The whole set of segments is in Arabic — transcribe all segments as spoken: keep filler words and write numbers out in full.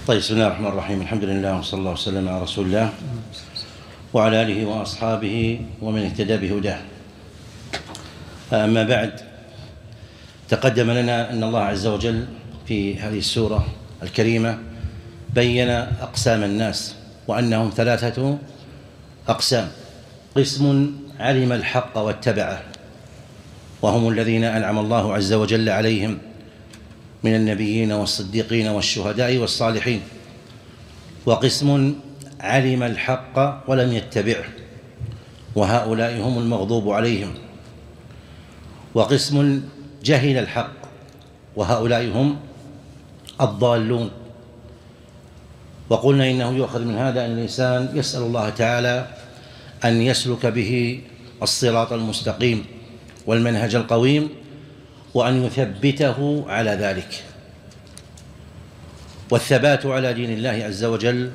طيب، بسم الله الرحمن الرحيم. الحمد لله وصلى الله وسلم على رسول الله وعلى آله وأصحابه ومن اهتدى بهداه. أما بعد، تقدم لنا أن الله عز وجل في هذه السورة الكريمة بين أقسام الناس، وأنهم ثلاثة أقسام: قسم علم الحق واتبعه، وهم الذين أنعم الله عز وجل عليهم من النبيين والصديقين والشهداء والصالحين، وقسم علم الحق ولم يتبعه، وهؤلاء هم المغضوب عليهم، وقسم جهل الحق، وهؤلاء هم الضالون. وقلنا إنه يؤخذ من هذا أن الإنسان يسأل الله تعالى أن يسلك به الصراط المستقيم والمنهج القويم، وأن يثبته على ذلك. والثبات على دين الله عز وجل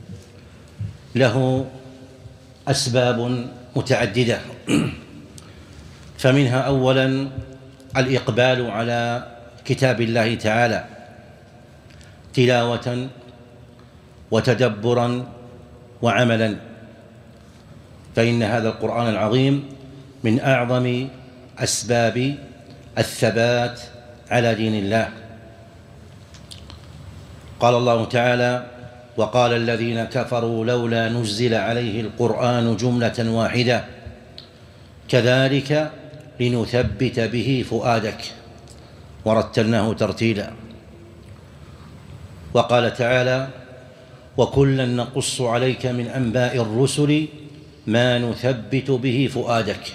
له أسباب متعددة، فمنها أولاً الإقبال على كتاب الله تعالى تلاوة وتدبراً وعملاً، فإن هذا القرآن العظيم من أعظم أسباب الثبات على دين الله. قال الله تعالى: وقال الذين كفروا لولا نزل عليه القرآن جملة واحدة كذلك لنثبت به فؤادك ورتلناه ترتيلا. وقال تعالى: وكلا نقص عليك من أنباء الرسل ما نثبت به فؤادك.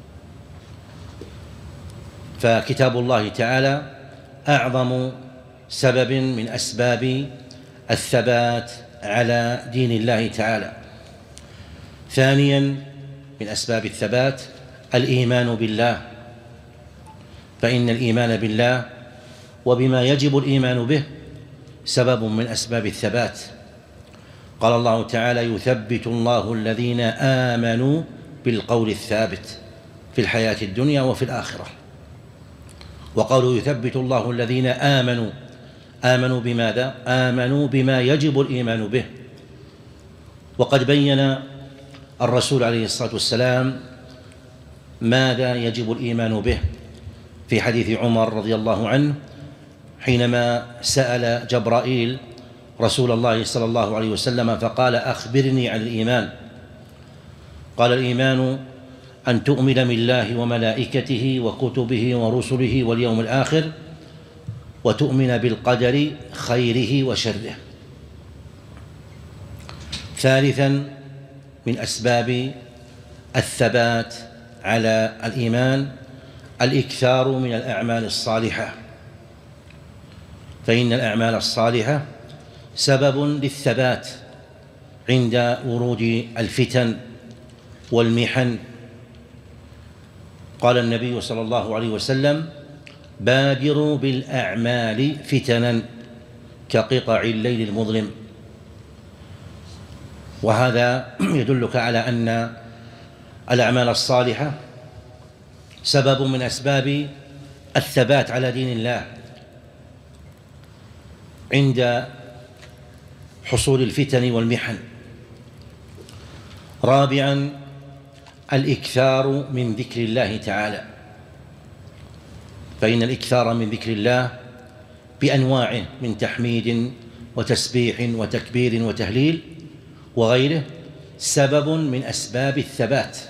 فكتاب الله تعالى أعظم سبب من أسباب الثبات على دين الله تعالى. ثانياً من أسباب الثبات الإيمان بالله، فإن الإيمان بالله وبما يجب الإيمان به سبب من أسباب الثبات. قال الله تعالى: يثبت الله الذين آمنوا بالقول الثابت في الحياة الدنيا وفي الآخرة. وقالوا يثبت الله الذين آمنوا، آمنوا بماذا؟ آمنوا بما يجب الإيمان به. وقد بين الرسول عليه الصلاة والسلام ماذا يجب الإيمان به في حديث عمر رضي الله عنه، حينما سأل جبرائيل رسول الله صلى الله عليه وسلم فقال: أخبرني عن الإيمان. قال: الإيمان أن تؤمن بالله وملائكته وكتبه ورسله واليوم الآخر، وتؤمن بالقدر خيره وشره. ثالثاً من أسباب الثبات على الإيمان الإكثار من الأعمال الصالحة، فإن الأعمال الصالحة سبب للثبات عند ورود الفتن والمحن. قال النبي صلى الله عليه وسلم: بادروا بالأعمال فتنا كقطع الليل المظلم. وهذا يدلك على أن الأعمال الصالحة سبب من أسباب الثبات على دين الله عند حصول الفتن والمحن. رابعاً الإكثار من ذكر الله تعالى، فإن الإكثار من ذكر الله بأنواعه من تحميد وتسبيح وتكبير وتهليل وغيره سبب من أسباب الثبات.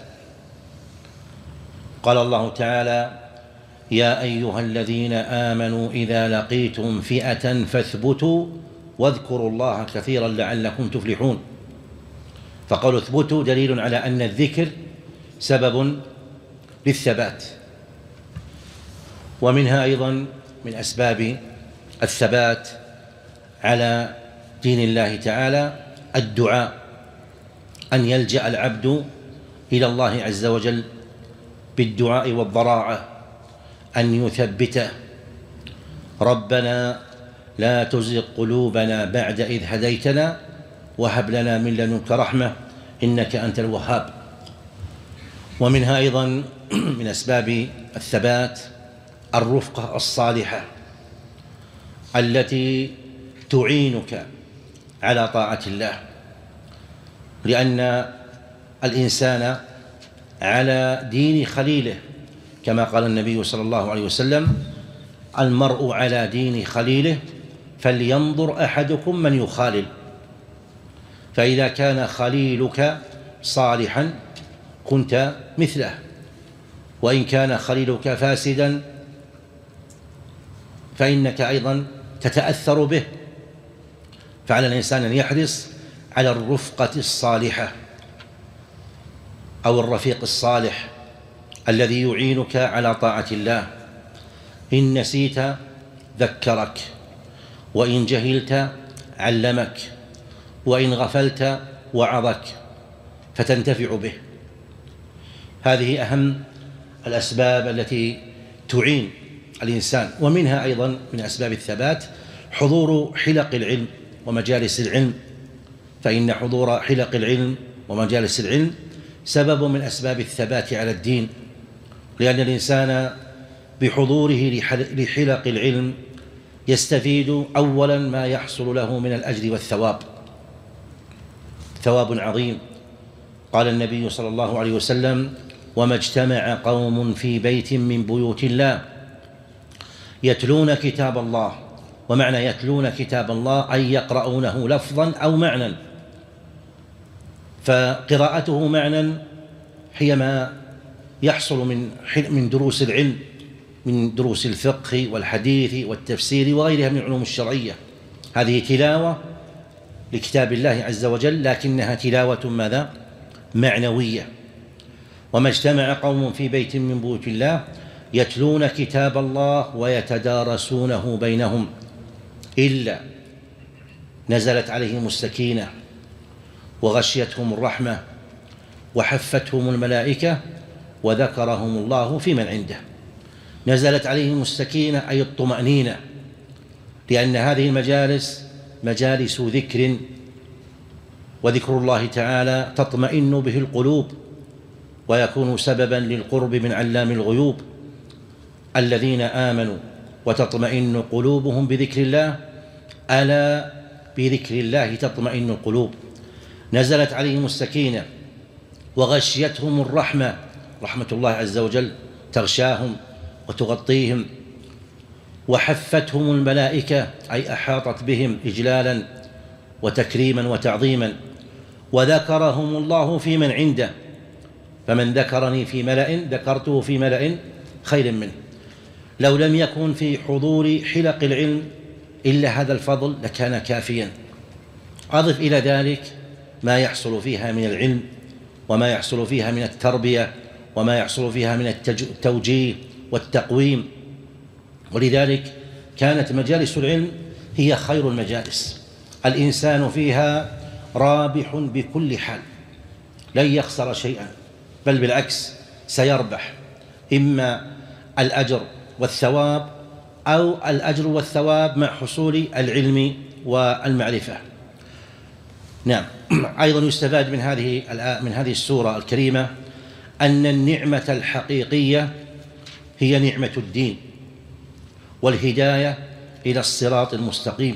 قال الله تعالى: يا أيها الذين آمنوا إذا لقيتم فئة فاثبتوا واذكروا الله كثيرا لعلكم تفلحون. فقالوا اثبتوا دليل على أن الذكر سبب للثبات. ومنها أيضا من أسباب الثبات على دين الله تعالى الدعاء، أن يلجأ العبد إلى الله عز وجل بالدعاء والضراعة، أن يثبته: ربنا لا تزغ قلوبنا بعد إذ هديتنا وهب لنا من لدنك رحمة إنك أنت الوهاب. ومنها أيضا من أسباب الثبات الرفقة الصالحة التي تعينك على طاعة الله، لأن الإنسان على دين خليله، كما قال النبي صلى الله عليه وسلم: المرء على دين خليله فلينظر أحدكم من يخالل. فإذا كان خليلك صالحا كنت مثله، وإن كان خليلك فاسدا فإنك أيضا تتأثر به. فعلى الإنسان أن يحرص على الرفقة الصالحة أو الرفيق الصالح الذي يعينك على طاعة الله. إن نسيت ذكرك، وإن جهلت علمك، وإن غفلت وعظك، فتنتفع به. هذه أهم الأسباب التي تعين الإنسان. ومنها أيضا من أسباب الثبات حضور حلق العلم ومجالس العلم، فإن حضور حلق العلم ومجالس العلم سبب من أسباب الثبات على الدين، لأن الإنسان بحضوره لحلق العلم يستفيد أولا ما يحصل له من الأجر والثواب، ثواب عظيم. قال النبي صلى الله عليه وسلم: وما اجتمع قوم في بيت من بيوت الله يتلون كتاب الله. ومعنى يتلون كتاب الله أي يقرؤونه لفظا أو معنى، فقراءته معنى هي ما يحصل من من دروس العلم، من دروس الفقه والحديث والتفسير وغيرها من العلوم الشرعية. هذه تلاوة لكتاب الله عز وجل، لكنها تلاوة ماذا؟ معنوية. وما اجتمع قوم في بيت من بيوت الله يتلون كتاب الله ويتدارسونه بينهم إلا نزلت عليهم السكينة وغشيتهم الرحمة وحفتهم الملائكة وذكرهم الله في من عنده. نزلت عليهم السكينة أي الطمأنينة، لأن هذه المجالس مجالس ذكر، وذكر الله تعالى تطمئن به القلوب ويكون سببا للقرب من علام الغيوب. الذين آمنوا وتطمئن قلوبهم بذكر الله، ألا بذكر الله تطمئن القلوب. نزلت عليهم السكينة وغشيتهم الرحمة، رحمة الله عز وجل تغشاهم وتغطيهم. وحفتهم الملائكة أي أحاطت بهم إجلالا وتكريما وتعظيما. وذكرهم الله في من عنده، فمن ذكرني في ملأ ذكرته في ملأ خير منه. لو لم يكن في حضور حلق العلم إلا هذا الفضل لكان كافيا. أضف إلى ذلك ما يحصل فيها من العلم، وما يحصل فيها من التربية، وما يحصل فيها من التوجيه والتقويم. ولذلك كانت مجالس العلم هي خير المجالس، الإنسان فيها رابح بكل حال، لن يخسر شيئا، بل بالعكس سيربح، إما الأجر والثواب أو الأجر والثواب مع حصول العلم والمعرفة. نعم. أيضا يستفاد من هذه من هذه السورة الكريمة أن النعمة الحقيقية هي نعمة الدين والهداية إلى الصراط المستقيم،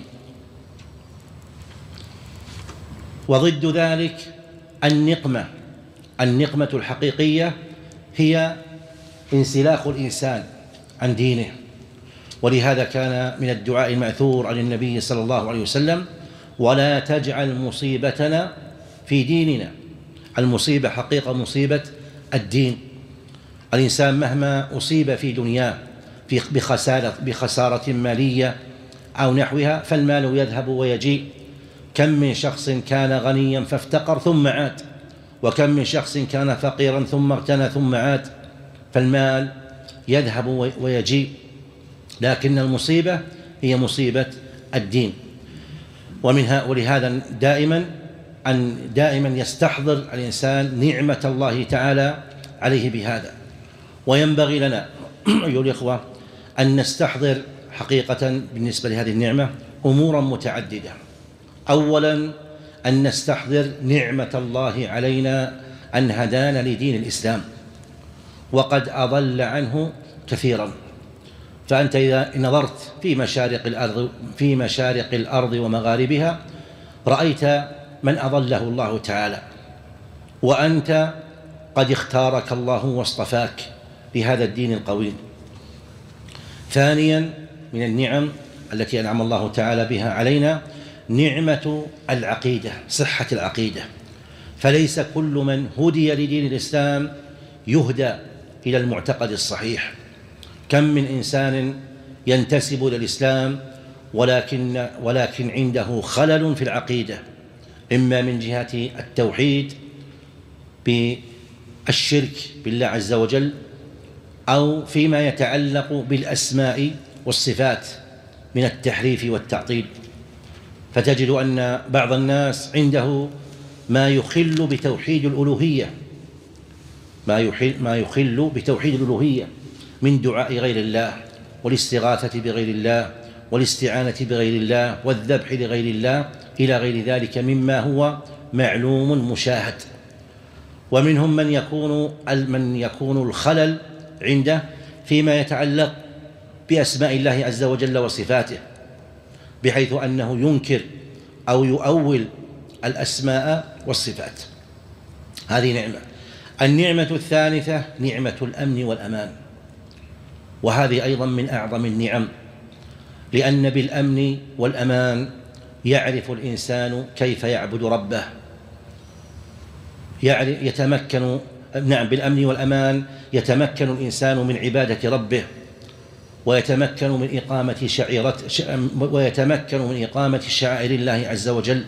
وضد ذلك النقمة. النقمة الحقيقية هي انسلاخ الإنسان عن دينه. ولهذا كان من الدعاء المأثور عن النبي صلى الله عليه وسلم: ولا تجعل مصيبتنا في ديننا. المصيبة حقيقة مصيبة الدين. الإنسان مهما أصيب في دنياه بخسارة, بخسارة مالية أو نحوها فالمال يذهب ويجيء. كم من شخص كان غنيا فافتقر ثم عاد، وكم من شخص كان فقيرا ثم اغتنى ثم عاد. فالمال يذهب ويجيء، لكن المصيبة هي مصيبة الدين. ومنها ولهذا دائما أن دائما يستحضر الإنسان نعمة الله تعالى عليه بهذا. وينبغي لنا أيها الإخوة أن نستحضر حقيقة بالنسبة لهذه النعمة أمورا متعددة. أولا أن نستحضر نعمة الله علينا أن هدانا لدين الإسلام، وقد أضل عنه كثيرا. فأنت إذا نظرت في مشارق الأرض في مشارق الأرض ومغاربها رأيت من أضله الله تعالى، وأنت قد اختارك الله واصطفاك لهذا الدين القويم. ثانيا من النعم التي أنعم الله تعالى بها علينا نعمة العقيدة، صحة العقيدة، فليس كل من هدي لدين الإسلام يهدى إلى المعتقد الصحيح. كم من إنسان ينتسب إلى الإسلام ولكن, ولكن عنده خلل في العقيدة، إما من جهة التوحيد بالشرك بالله عز وجل، أو فيما يتعلق بالأسماء والصفات من التحريف والتعطيل. فتجد أن بعض الناس عنده ما يخل بتوحيد الألوهية ما يخل, ما يخل بتوحيد الألوهية من دعاء غير الله والاستغاثة بغير الله والاستعانة بغير الله والذبح لغير الله إلى غير ذلك مما هو معلوم مشاهد. ومنهم من يكون من يكون الخلل عنده فيما يتعلق بأسماء الله عز وجل وصفاته، بحيث أنه ينكر أو يؤول الأسماء والصفات. هذه نعمة. النعمة الثالثة نعمة الأمن والأمان، وهذه أيضا من أعظم النعم، لأن بالأمن والأمان يعرف الإنسان كيف يعبد ربه، يتمكن نعم بالأمن والأمان يتمكن الإنسان من عبادة ربه، ويتمكن من إقامة شعيرة ويتمكن من إقامة شعائر الله عز وجل.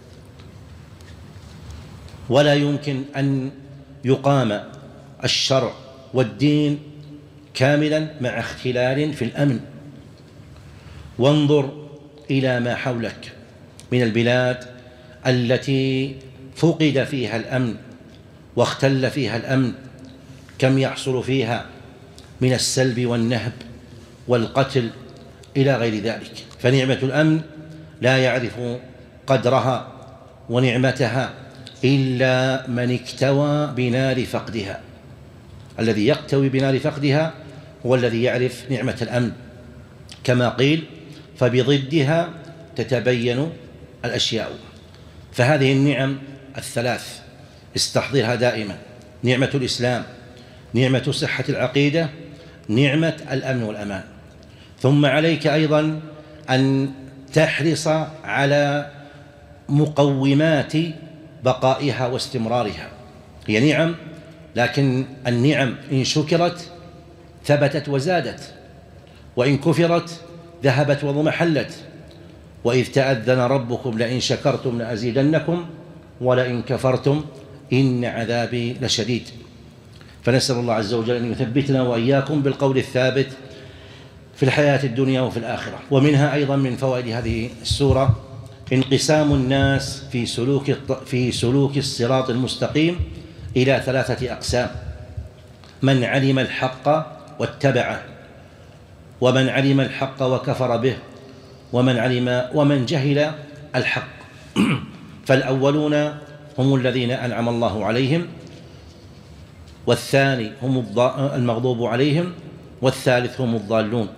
ولا يمكن أن يقام الشرع والدين كاملا مع اختلال في الأمن. وانظر إلى ما حولك من البلاد التي فقد فيها الأمن واختل فيها الأمن، كم يحصل فيها من السلب والنهب والقتل إلى غير ذلك. فنعمة الأمن لا يعرف قدرها ونعمتها إلا من اكتوى بنار فقدها. الذي يكتوي بنار فقدها هو الذي يعرف نعمة الأمن، كما قيل فبضدها تتبين الأشياء. فهذه النعم الثلاث استحضرها دائما: نعمة الإسلام، نعمة صحة العقيدة، نعمة الأمن والأمان. ثم عليك أيضا أن تحرص على مقومات بقائها واستمرارها. هي نعم، لكن النعم إن شكرت ثبتت وزادت، وإن كفرت ذهبت وضمحلت. وإذ تأذن ربكم لئن شكرتم لأزيدنكم ولئن كفرتم إن عذابي لشديد. فنسأل الله عز وجل أن يثبتنا وإياكم بالقول الثابت في الحياة الدنيا وفي الآخرة. ومنها أيضا من فوائد هذه السورة انقسام الناس في سلوك في سلوك الصراط المستقيم إلى ثلاثة أقسام: من علم الحق واتبعه، ومن علم الحق وكفر به، ومن علم ومن جهل الحق. فالأولون هم الذين أنعم الله عليهم، والثاني هم المغضوب عليهم، والثالث هم الضالون.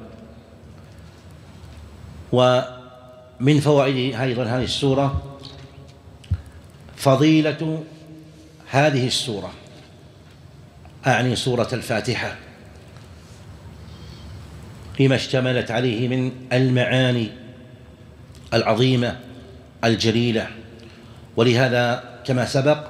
ومن فوائد أيضا هذه السورة فضيلة هذه السورة، أعني سورة الفاتحة، لما اشتملت عليه من المعاني العظيمة الجليلة. ولهذا كما سبق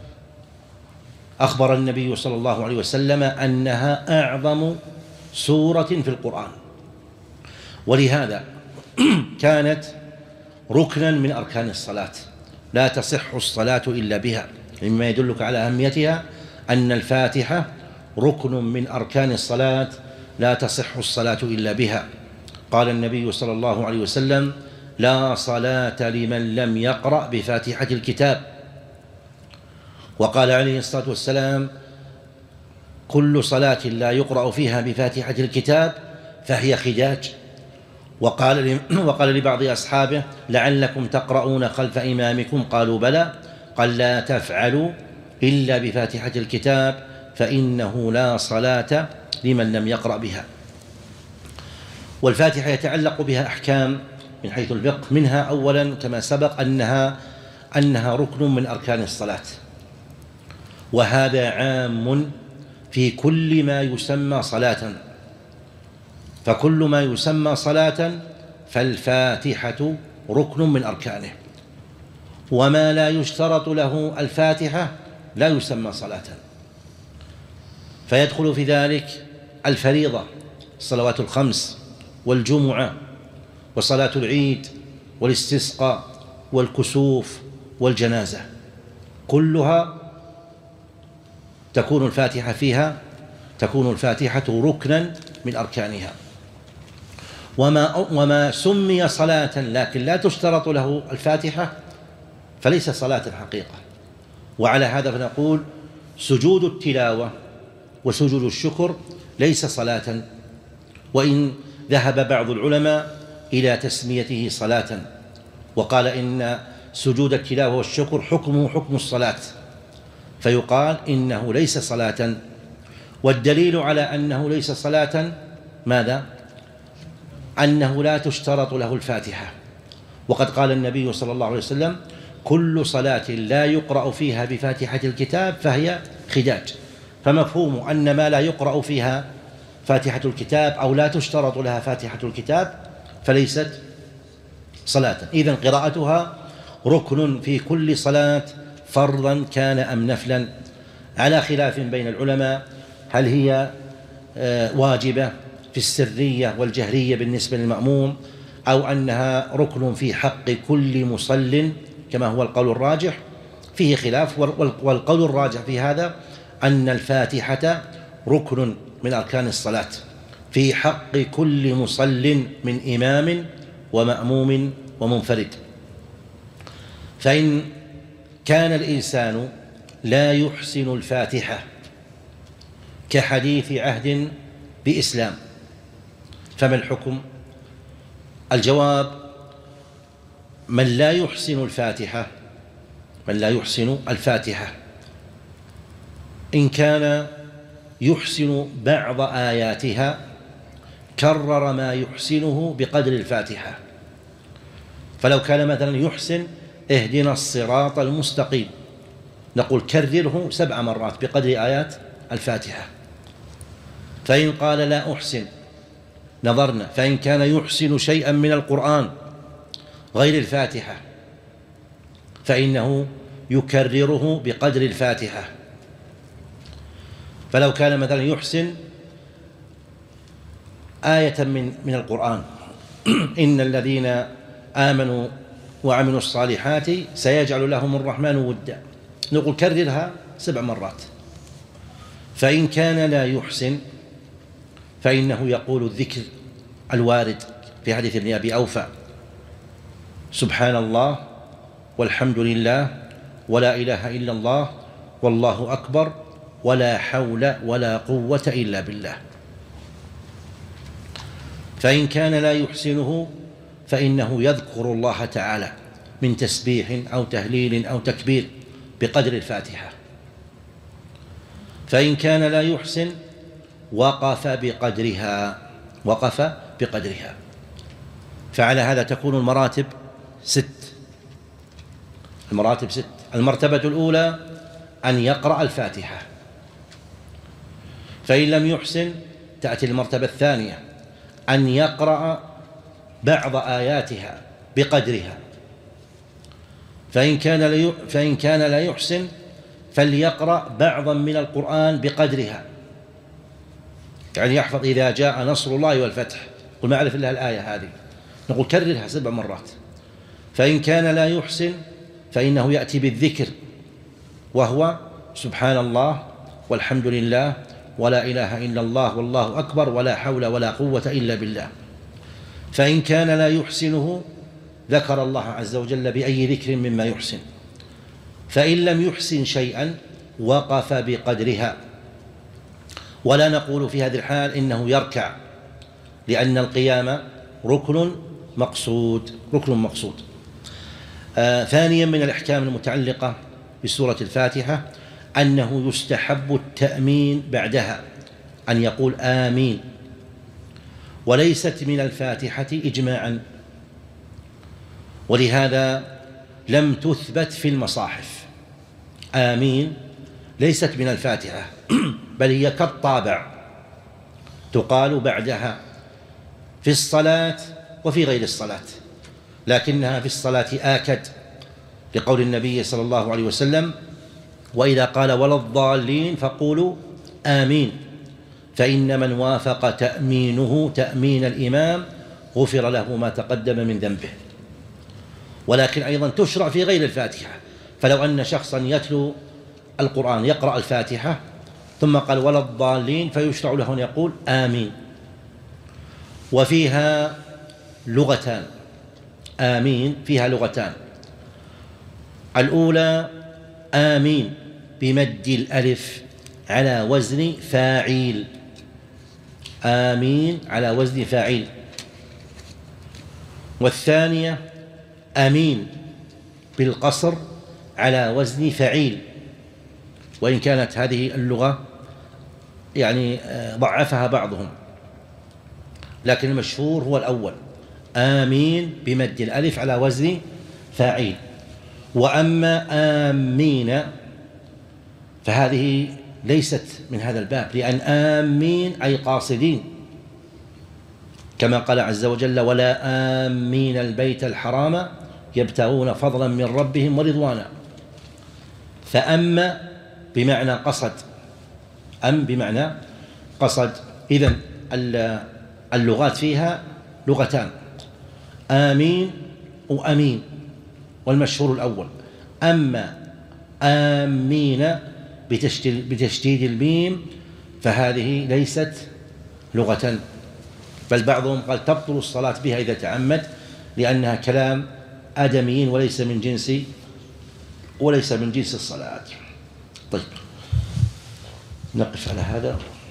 أخبر النبي صلى الله عليه وسلم أنها أعظم سورة في القرآن، ولهذا كانت ركنا من أركان الصلاة، لا تصح الصلاة إلا بها. مما يدلك على أهميتها أن الفاتحة ركن من أركان الصلاة لا تصح الصلاة إلا بها. قال النبي صلى الله عليه وسلم: لا صلاة لمن لم يقرأ بفاتحة الكتاب. وقال عليه الصلاة والسلام: كل صلاة لا يقرأ فيها بفاتحة الكتاب فهي خداج. وقال وقال لبعض أصحابه: لعلكم تقرؤون خلف إمامكم؟ قالوا بلى. قال: لا تفعلوا إلا بفاتحة الكتاب فإنه لا صلاة لمن لم يقرأ بها. والفاتحة يتعلق بها أحكام من حيث الفقه. منها أولا كما سبق أنها أنها ركن من أركان الصلاة، وهذا عام في كل ما يسمى صلاة، فكل ما يسمى صلاة فالفاتحة ركن من أركانه، وما لا يشترط له الفاتحة لا يسمى صلاة. فيدخل في ذلك الفريضة، الصلوات الخمس والجمعة وصلاة العيد والاستسقاء والكسوف والجنازة، كلها تكون الفاتحة فيها تكون الفاتحة ركنا من أركانها. وما, وما سمي صلاة لكن لا تشترط له الفاتحة فليس صلاة حقيقة. وعلى هذا فنقول سجود التلاوة وسجود الشكر ليس صلاة، وإن ذهب بعض العلماء إلى تسميته صلاة، وقال إن سجود التلاوة والشكر حكمه حكم الصلاة، فيقال إنه ليس صلاة. والدليل على أنه ليس صلاة ماذا؟ أنه لا تشترط له الفاتحة، وقد قال النبي صلى الله عليه وسلم: كل صلاة لا يقرأ فيها بفاتحة الكتاب فهي خداج. فمفهوم أن ما لا يقرأ فيها فاتحة الكتاب أو لا تشترط لها فاتحة الكتاب فليست صلاة. إذن قراءتها ركن في كل صلاة، فرضا كان أم نفلا، على خلاف بين العلماء هل هي واجبة في السرية والجهرية بالنسبة للمأموم، أو أنها ركن في حق كل مصل كما هو القول الراجح. فيه خلاف، والقول الراجح في هذا أن الفاتحة ركن من أركان الصلاة في حق كل مصل من إمام ومأموم ومنفرد. فإن كان الإنسان لا يحسن الفاتحة كحديث عهد بإسلام فما الحكم؟ الجواب: من لا يحسن الفاتحة من لا يحسن الفاتحة إن كان يحسن بعض آياتها كرر ما يحسنه بقدر الفاتحة. فلو كان مثلا يحسن اهدنا الصراط المستقيم، نقول كرره سبع مرات بقدر آيات الفاتحة. فإن قال لا أحسن نظرنا، فإن كان يحسن شيئا من القرآن غير الفاتحة فإنه يكرره بقدر الفاتحة. فلو كان مثلا يحسن آية من من القرآن إن الذين آمنوا وعملوا الصالحات سيجعل لهم الرحمن ودا، نقول كررها سبع مرات. فإن كان لا يحسن فإنه يقول الذكر الوارد في حديث ابن أبي أوفى: سبحان الله والحمد لله ولا إله إلا الله والله أكبر ولا حول ولا قوة إلا بالله. فإن كان لا يحسنه فإنه يذكر الله تعالى من تسبيح أو تهليل أو تكبير بقدر الفاتحة. فإن كان لا يحسن وقف بقدرها وقف بقدرها. فعلى هذا تكون المراتب ست المراتب ست المرتبة الأولى أن يقرأ الفاتحة، فإن لم يحسن تأتي المرتبة الثانية أن يقرأ بعض آياتها بقدرها، فإن كان لا فإن كان لا يحسن فليقرأ بعضا من القرآن بقدرها، يعني يحفظ إذا جاء نصر الله والفتح، قل ما أعرف إلا الآية هذه، نقول كررها سبع مرات. فإن كان لا يحسن فإنه يأتي بالذكر وهو سبحان الله والحمد لله ولا إله إلا الله والله أكبر ولا حول ولا قوة إلا بالله. فإن كان لا يحسنه ذكر الله عز وجل بأي ذكر مما يحسن. فإن لم يحسن شيئا وقف بقدرها، ولا نقول في هذه الحال إنه يركع، لأن القيام ركن مقصود ركن مقصود. آه ثانيا من الأحكام المتعلقة بسورة الفاتحة أنه يستحب التأمين بعدها، أن يقول آمين، وليست من الفاتحة إجماعا، ولهذا لم تثبت في المصاحف. آمين ليست من الفاتحة بل هي كالطابع، تقال بعدها في الصلاة وفي غير الصلاة، لكنها في الصلاة آكد، لقول النبي صلى الله عليه وسلم: وإذا قال ولا الضالين فقولوا آمين، فإن من وافق تأمينه تأمين الإمام غفر له ما تقدم من ذنبه. ولكن أيضا تشرع في غير الفاتحة، فلو أن شخصا يتلو القرآن يقرأ الفاتحة ثم قال ولا الضالين فيشرع له أن يقول آمين. وفيها لغتان، آمين فيها لغتان: الأولى آمين بمد الألف على وزن فاعيل، آمين على وزن فاعيل. والثانية أمين بالقصر على وزن فعيل، وإن كانت هذه اللغة يعني ضعفها بعضهم، لكن المشهور هو الأول، آمين بمد الألف على وزن فاعيل. وأما آمين فهذه ليست من هذا الباب، لأن آمين أي قاصدين، كما قال عز وجل: ولا آمين البيت الحرام يبتغون فضلا من ربهم ورضوانا. فأما بمعنى قصد، أم بمعنى قصد. إذن اللغات فيها لغتان، آمين وأمين، والمشهور الأول. أما آمين بتشديد الميم فهذه ليست لغة، بل بعضهم قال تبطل الصلاة بها إذا تعمد، لأنها كلام آدميين وليس من جنس وليس من جنس الصلاة. طيب نقف على هذا.